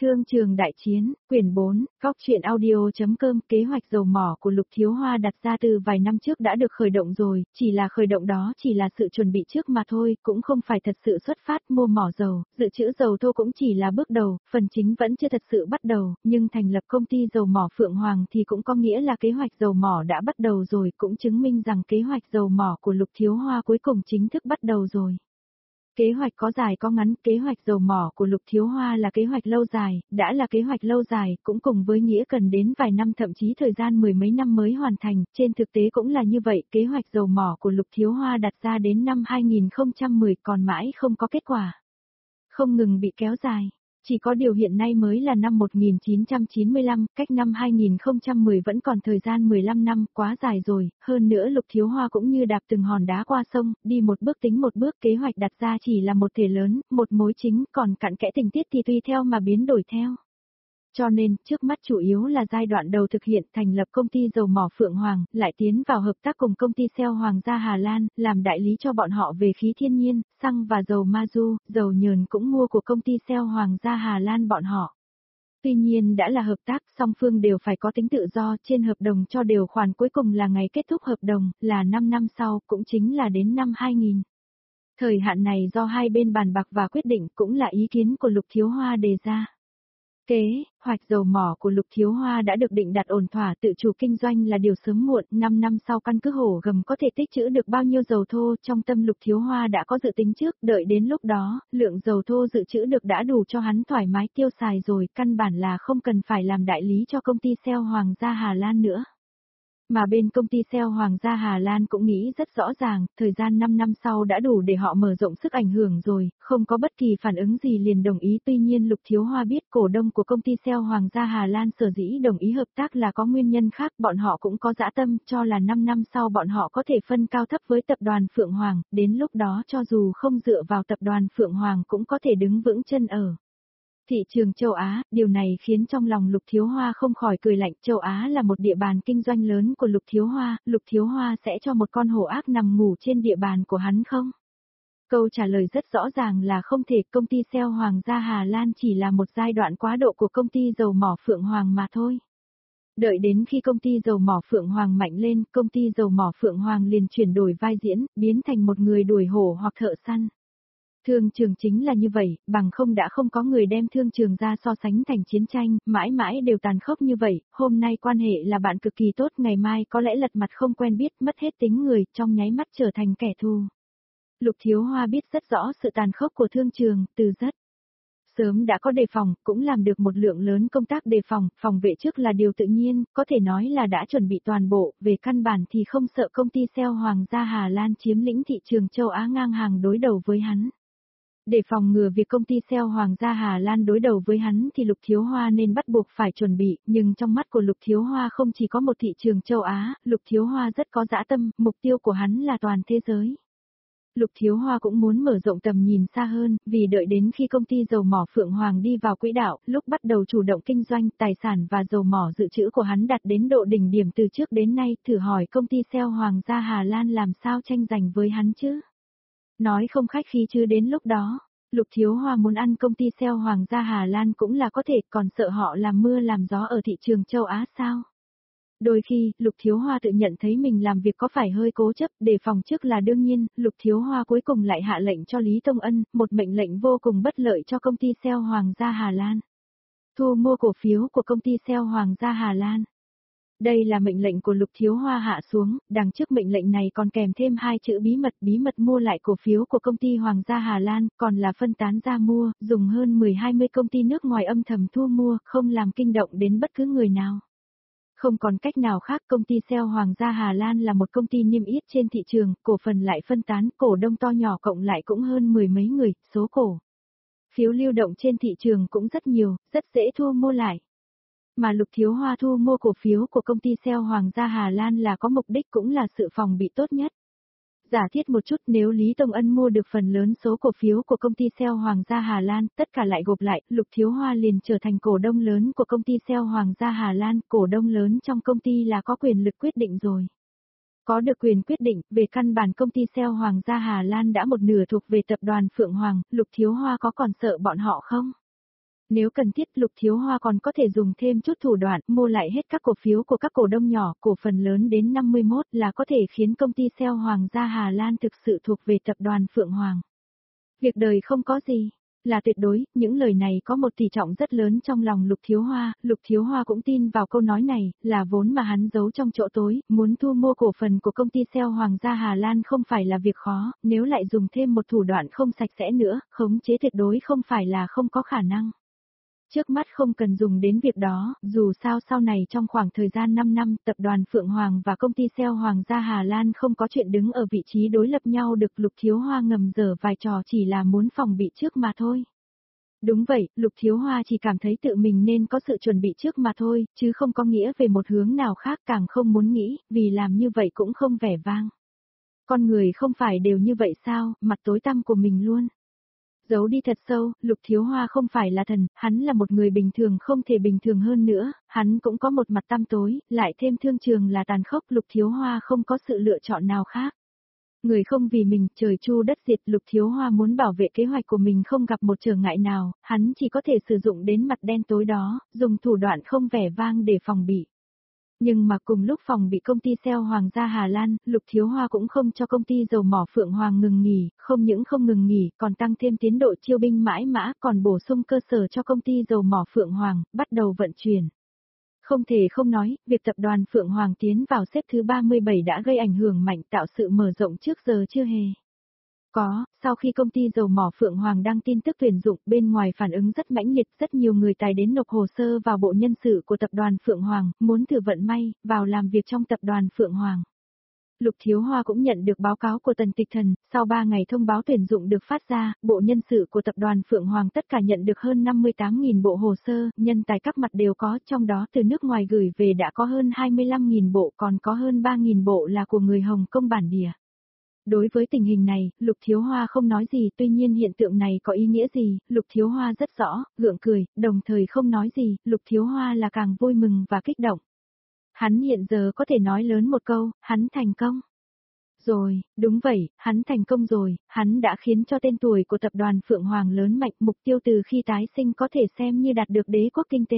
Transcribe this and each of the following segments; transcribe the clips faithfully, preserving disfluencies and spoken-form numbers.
Thương trường đại chiến, quyển bốn, góc truyện audio.com. Kế hoạch dầu mỏ của Lục Thiếu Hoa đặt ra từ vài năm trước đã được khởi động rồi, chỉ là khởi động đó chỉ là sự chuẩn bị trước mà thôi, cũng không phải thật sự xuất phát mua mỏ dầu, dự trữ dầu thô cũng chỉ là bước đầu, phần chính vẫn chưa thật sự bắt đầu, nhưng thành lập công ty dầu mỏ Phượng Hoàng thì cũng có nghĩa là kế hoạch dầu mỏ đã bắt đầu rồi, cũng chứng minh rằng kế hoạch dầu mỏ của Lục Thiếu Hoa cuối cùng chính thức bắt đầu rồi. Kế hoạch có dài có ngắn, kế hoạch dầu mỏ của Lục Thiếu Hoa là kế hoạch lâu dài, đã là kế hoạch lâu dài, cũng cùng với nghĩa cần đến vài năm thậm chí thời gian mười mấy năm mới hoàn thành, trên thực tế cũng là như vậy, kế hoạch dầu mỏ của Lục Thiếu Hoa đặt ra đến năm hai nghìn không trăm mười còn mãi không có kết quả. Không ngừng bị kéo dài. Chỉ có điều hiện nay mới là năm một nghìn chín trăm chín mươi lăm, cách năm hai nghìn không trăm mười vẫn còn thời gian mười lăm năm, quá dài rồi, hơn nữa Lục Thiếu Hoa cũng như đạp từng hòn đá qua sông, đi một bước tính một bước, kế hoạch đặt ra chỉ là một thể lớn, một mối chính, còn cặn kẽ tình tiết thì tùy theo mà biến đổi theo. Cho nên, trước mắt chủ yếu là giai đoạn đầu thực hiện thành lập công ty dầu mỏ Phượng Hoàng, lại tiến vào hợp tác cùng công ty Shell Hoàng gia Hà Lan, làm đại lý cho bọn họ về khí thiên nhiên, xăng và dầu ma du, dầu nhờn cũng mua của công ty Shell Hoàng gia Hà Lan bọn họ. Tuy nhiên đã là hợp tác, song phương đều phải có tính tự do, trên hợp đồng cho điều khoản cuối cùng là ngày kết thúc hợp đồng, là năm năm sau, cũng chính là đến năm hai nghìn. Thời hạn này do hai bên bàn bạc và quyết định, cũng là ý kiến của Lục Thiếu Hoa đề ra. Kế hoạch dầu mỏ của Lục Thiếu Hoa đã được định đặt ổn thỏa, tự chủ kinh doanh là điều sớm muộn, năm năm sau căn cứ hổ gầm có thể tích trữ được bao nhiêu dầu thô, trong tâm Lục Thiếu Hoa đã có dự tính trước, đợi đến lúc đó, lượng dầu thô dự trữ được đã đủ cho hắn thoải mái tiêu xài rồi, căn bản là không cần phải làm đại lý cho công ty Shell Hoàng gia Hà Lan nữa. Mà bên công ty Shell Hoàng gia Hà Lan cũng nghĩ rất rõ ràng, thời gian năm năm sau đã đủ để họ mở rộng sức ảnh hưởng rồi, không có bất kỳ phản ứng gì liền đồng ý. Tuy nhiên Lục Thiếu Hoa biết cổ đông của công ty Shell Hoàng gia Hà Lan sở dĩ đồng ý hợp tác là có nguyên nhân khác, bọn họ cũng có dã tâm, cho là năm năm sau bọn họ có thể phân cao thấp với tập đoàn Phượng Hoàng, đến lúc đó cho dù không dựa vào tập đoàn Phượng Hoàng cũng có thể đứng vững chân ở thị trường châu Á. Điều này khiến trong lòng Lục Thiếu Hoa không khỏi cười lạnh. Châu Á là một địa bàn kinh doanh lớn của Lục Thiếu Hoa, Lục Thiếu Hoa sẽ cho một con hổ ác nằm ngủ trên địa bàn của hắn không? Câu trả lời rất rõ ràng là không thể. Công ty Shell Hoàng gia Hà Lan chỉ là một giai đoạn quá độ của công ty dầu mỏ Phượng Hoàng mà thôi. Đợi đến khi công ty dầu mỏ Phượng Hoàng mạnh lên, công ty dầu mỏ Phượng Hoàng liền chuyển đổi vai diễn, biến thành một người đuổi hổ hoặc thợ săn. Thương trường chính là như vậy, bằng không đã không có người đem thương trường ra so sánh thành chiến tranh, mãi mãi đều tàn khốc như vậy, hôm nay quan hệ là bạn cực kỳ tốt, ngày mai có lẽ lật mặt không quen biết, mất hết tính người, trong nháy mắt trở thành kẻ thù. Lục Thiếu Hoa biết rất rõ sự tàn khốc của thương trường, từ rất sớm đã có đề phòng, cũng làm được một lượng lớn công tác đề phòng, phòng vệ trước là điều tự nhiên, có thể nói là đã chuẩn bị toàn bộ, về căn bản thì không sợ công ty Shell Hoàng gia Hà Lan chiếm lĩnh thị trường châu Á ngang hàng đối đầu với hắn. Để phòng ngừa việc công ty Shell Hoàng gia Hà Lan đối đầu với hắn thì Lục Thiếu Hoa nên bắt buộc phải chuẩn bị, nhưng trong mắt của Lục Thiếu Hoa không chỉ có một thị trường châu Á, Lục Thiếu Hoa rất có dã tâm, mục tiêu của hắn là toàn thế giới. Lục Thiếu Hoa cũng muốn mở rộng tầm nhìn xa hơn, vì đợi đến khi công ty dầu mỏ Phượng Hoàng đi vào quỹ đạo, lúc bắt đầu chủ động kinh doanh, tài sản và dầu mỏ dự trữ của hắn đạt đến độ đỉnh điểm từ trước đến nay, thử hỏi công ty Shell Hoàng gia Hà Lan làm sao tranh giành với hắn chứ? Nói không khách khí chứ đến lúc đó, Lục Thiếu Hoa muốn ăn công ty Shell Hoàng gia Hà Lan cũng là có thể, còn sợ họ làm mưa làm gió ở thị trường châu Á sao? Đôi khi, Lục Thiếu Hoa tự nhận thấy mình làm việc có phải hơi cố chấp, đề phòng trước là đương nhiên, Lục Thiếu Hoa cuối cùng lại hạ lệnh cho Lý Tông Ân, một mệnh lệnh vô cùng bất lợi cho công ty Shell Hoàng gia Hà Lan. Thu mua cổ phiếu của công ty Shell Hoàng gia Hà Lan. Đây là mệnh lệnh của Lục Thiếu Hoa hạ xuống, đằng trước mệnh lệnh này còn kèm thêm hai chữ bí mật, bí mật mua lại cổ phiếu của công ty Hoàng gia Hà Lan, còn là phân tán ra mua, dùng hơn mười hai mươi công ty nước ngoài âm thầm thu mua, không làm kinh động đến bất cứ người nào. Không còn cách nào khác, công ty Shell Hoàng gia Hà Lan là một công ty niêm yết trên thị trường, cổ phần lại phân tán, cổ đông to nhỏ cộng lại cũng hơn mười mấy người, số cổ phiếu lưu động trên thị trường cũng rất nhiều, rất dễ thu mua lại. Mà Lục Thiếu Hoa thu mua cổ phiếu của công ty Shell Hoàng gia Hà Lan là có mục đích cũng là sự phòng bị tốt nhất. Giả thiết một chút, nếu Lý Tông Ân mua được phần lớn số cổ phiếu của công ty Shell Hoàng gia Hà Lan, tất cả lại gộp lại, Lục Thiếu Hoa liền trở thành cổ đông lớn của công ty Shell Hoàng gia Hà Lan, cổ đông lớn trong công ty là có quyền lực quyết định rồi. Có được quyền quyết định, về căn bản công ty Shell Hoàng gia Hà Lan đã một nửa thuộc về tập đoàn Phượng Hoàng, Lục Thiếu Hoa có còn sợ bọn họ không? Nếu cần thiết Lục Thiếu Hoa còn có thể dùng thêm chút thủ đoạn mua lại hết các cổ phiếu của các cổ đông nhỏ, cổ phần lớn đến năm mươi mốt là có thể khiến công ty xê e o Hoàng gia Hà Lan thực sự thuộc về tập đoàn Phượng Hoàng. Việc đời không có gì là tuyệt đối, những lời này có một tỷ trọng rất lớn trong lòng Lục Thiếu Hoa, Lục Thiếu Hoa cũng tin vào câu nói này, là vốn mà hắn giấu trong chỗ tối, muốn thu mua cổ phần của công ty xê e o Hoàng gia Hà Lan không phải là việc khó, nếu lại dùng thêm một thủ đoạn không sạch sẽ nữa, khống chế tuyệt đối không phải là không có khả năng. Trước mắt không cần dùng đến việc đó, dù sao sau này trong khoảng thời gian năm năm, tập đoàn Phượng Hoàng và công ty xê e o Hoàng gia Hà Lan không có chuyện đứng ở vị trí đối lập nhau được Lục Thiếu Hoa ngầm dở vài trò chỉ là muốn phòng bị trước mà thôi. Đúng vậy, Lục Thiếu Hoa chỉ cảm thấy tự mình nên có sự chuẩn bị trước mà thôi, chứ không có nghĩa về một hướng nào khác càng không muốn nghĩ, vì làm như vậy cũng không vẻ vang. Con người không phải đều như vậy sao, mặt tối tăm của mình luôn. Giấu đi thật sâu, Lục Thiếu Hoa không phải là thần, hắn là một người bình thường không thể bình thường hơn nữa, hắn cũng có một mặt tăm tối, lại thêm thương trường là tàn khốc, Lục Thiếu Hoa không có sự lựa chọn nào khác. Người không vì mình, trời chu đất diệt, Lục Thiếu Hoa muốn bảo vệ kế hoạch của mình không gặp một trở ngại nào, hắn chỉ có thể sử dụng đến mặt đen tối đó, dùng thủ đoạn không vẻ vang để phòng bị. Nhưng mà cùng lúc phòng bị công ty xê e o Hoàng gia Hà Lan, Lục Thiếu Hoa cũng không cho công ty dầu mỏ Phượng Hoàng ngừng nghỉ, không những không ngừng nghỉ, còn tăng thêm tiến độ chiêu binh mãi mã, còn bổ sung cơ sở cho công ty dầu mỏ Phượng Hoàng, bắt đầu vận chuyển. Không thể không nói, việc tập đoàn Phượng Hoàng tiến vào xếp thứ ba mươi bảy đã gây ảnh hưởng mạnh tạo sự mở rộng trước giờ chưa hề. Có, sau khi công ty dầu mỏ Phượng Hoàng đăng tin tức tuyển dụng, bên ngoài phản ứng rất mãnh liệt, rất nhiều người tài đến nộp hồ sơ vào bộ nhân sự của tập đoàn Phượng Hoàng, muốn thử vận may, vào làm việc trong tập đoàn Phượng Hoàng. Lục Thiếu Hoa cũng nhận được báo cáo của Tần Tịch Thần, sau ba ngày thông báo tuyển dụng được phát ra, bộ nhân sự của tập đoàn Phượng Hoàng tất cả nhận được hơn năm mươi tám nghìn bộ hồ sơ, nhân tài các mặt đều có, trong đó từ nước ngoài gửi về đã có hơn hai mươi lăm nghìn bộ, còn có hơn ba nghìn bộ là của người Hồng Kông bản địa. Đối với tình hình này, Lục Thiếu Hoa không nói gì, tuy nhiên hiện tượng này có ý nghĩa gì, Lục Thiếu Hoa rất rõ, gượng cười, đồng thời không nói gì, Lục Thiếu Hoa là càng vui mừng và kích động. Hắn hiện giờ có thể nói lớn một câu, hắn thành công. Rồi, đúng vậy, hắn thành công rồi, hắn đã khiến cho tên tuổi của tập đoàn Phượng Hoàng lớn mạnh, mục tiêu từ khi tái sinh có thể xem như đạt được đế quốc kinh tế.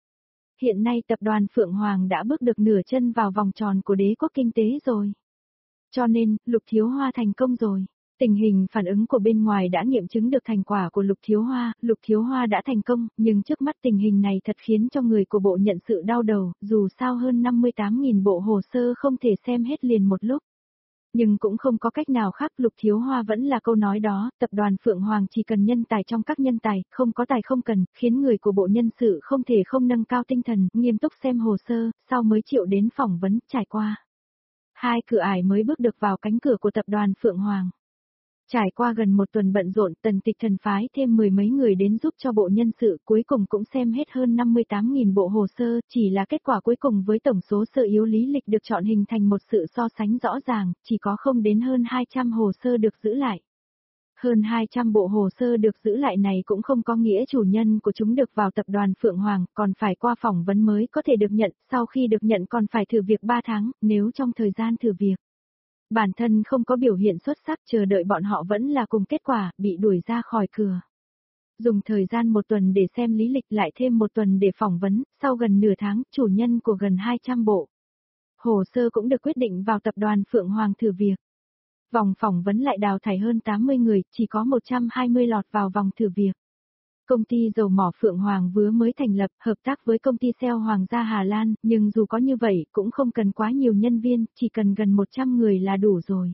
Hiện nay tập đoàn Phượng Hoàng đã bước được nửa chân vào vòng tròn của đế quốc kinh tế rồi. Cho nên, Lục Thiếu Hoa thành công rồi. Tình hình phản ứng của bên ngoài đã nghiệm chứng được thành quả của Lục Thiếu Hoa, Lục Thiếu Hoa đã thành công, nhưng trước mắt tình hình này thật khiến cho người của bộ nhận sự đau đầu, dù sao hơn năm mươi tám nghìn bộ hồ sơ không thể xem hết liền một lúc. Nhưng cũng không có cách nào khác, Lục Thiếu Hoa vẫn là câu nói đó, tập đoàn Phượng Hoàng chỉ cần nhân tài trong các nhân tài, không có tài không cần, khiến người của bộ nhân sự không thể không nâng cao tinh thần, nghiêm túc xem hồ sơ, sau mới chịu đến phỏng vấn, trải qua. Hai cửa ải mới bước được vào cánh cửa của tập đoàn Phượng Hoàng. Trải qua gần một tuần bận rộn, Tần Tịch Thần phái thêm mười mấy người đến giúp cho bộ nhân sự, cuối cùng cũng xem hết hơn năm mươi tám nghìn bộ hồ sơ, chỉ là kết quả cuối cùng với tổng số sơ yếu lý lịch được chọn hình thành một sự so sánh rõ ràng, chỉ có không đến hơn hai trăm hồ sơ được giữ lại. Hơn hai trăm bộ hồ sơ được giữ lại này cũng không có nghĩa chủ nhân của chúng được vào tập đoàn Phượng Hoàng, còn phải qua phỏng vấn mới có thể được nhận, sau khi được nhận còn phải thử việc ba tháng, nếu trong thời gian thử việc bản thân không có biểu hiện xuất sắc, chờ đợi bọn họ vẫn là cùng kết quả, bị đuổi ra khỏi cửa. Dùng thời gian một tuần để xem lý lịch lại thêm một tuần để phỏng vấn, sau gần nửa tháng, chủ nhân của gần hai trăm bộ hồ sơ cũng được quyết định vào tập đoàn Phượng Hoàng thử việc. Vòng phỏng vấn lại đào thải hơn tám mươi người, chỉ có một trăm hai mươi lọt vào vòng thử việc. Công ty dầu mỏ Phượng Hoàng vừa mới thành lập, hợp tác với công ty xê e o Hoàng gia Hà Lan, nhưng dù có như vậy, cũng không cần quá nhiều nhân viên, chỉ cần gần một trăm người là đủ rồi.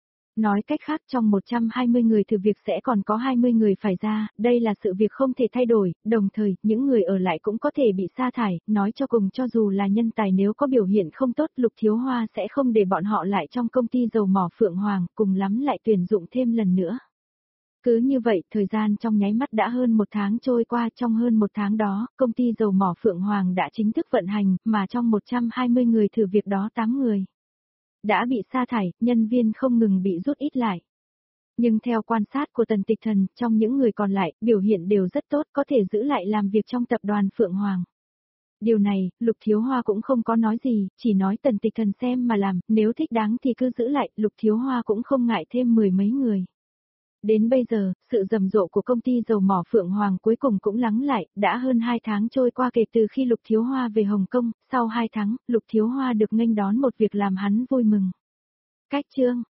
Nói cách khác, trong một trăm hai mươi người thử việc sẽ còn có hai mươi người phải ra, đây là sự việc không thể thay đổi, đồng thời, những người ở lại cũng có thể bị sa thải, nói cho cùng cho dù là nhân tài nếu có biểu hiện không tốt, Lục Thiếu Hoa sẽ không để bọn họ lại trong công ty dầu mỏ Phượng Hoàng, cùng lắm lại tuyển dụng thêm lần nữa. Cứ như vậy, thời gian trong nháy mắt đã hơn một tháng trôi qua, trong hơn một tháng đó, công ty dầu mỏ Phượng Hoàng đã chính thức vận hành, mà trong một trăm hai mươi người thử việc đó tám người đã bị sa thải, nhân viên không ngừng bị rút ít lại. Nhưng theo quan sát của Tần Tịch Thần, trong những người còn lại, biểu hiện đều rất tốt, có thể giữ lại làm việc trong tập đoàn Phượng Hoàng. Điều này, Lục Thiếu Hoa cũng không có nói gì, chỉ nói Tần Tịch Thần xem mà làm, nếu thích đáng thì cứ giữ lại, Lục Thiếu Hoa cũng không ngại thêm mười mấy người. Đến bây giờ, sự rầm rộ của công ty dầu mỏ Phượng Hoàng cuối cùng cũng lắng lại, đã hơn hai tháng trôi qua kể từ khi Lục Thiếu Hoa về Hồng Kông, sau hai tháng, Lục Thiếu Hoa được nghênh đón một việc làm hắn vui mừng. Cách chương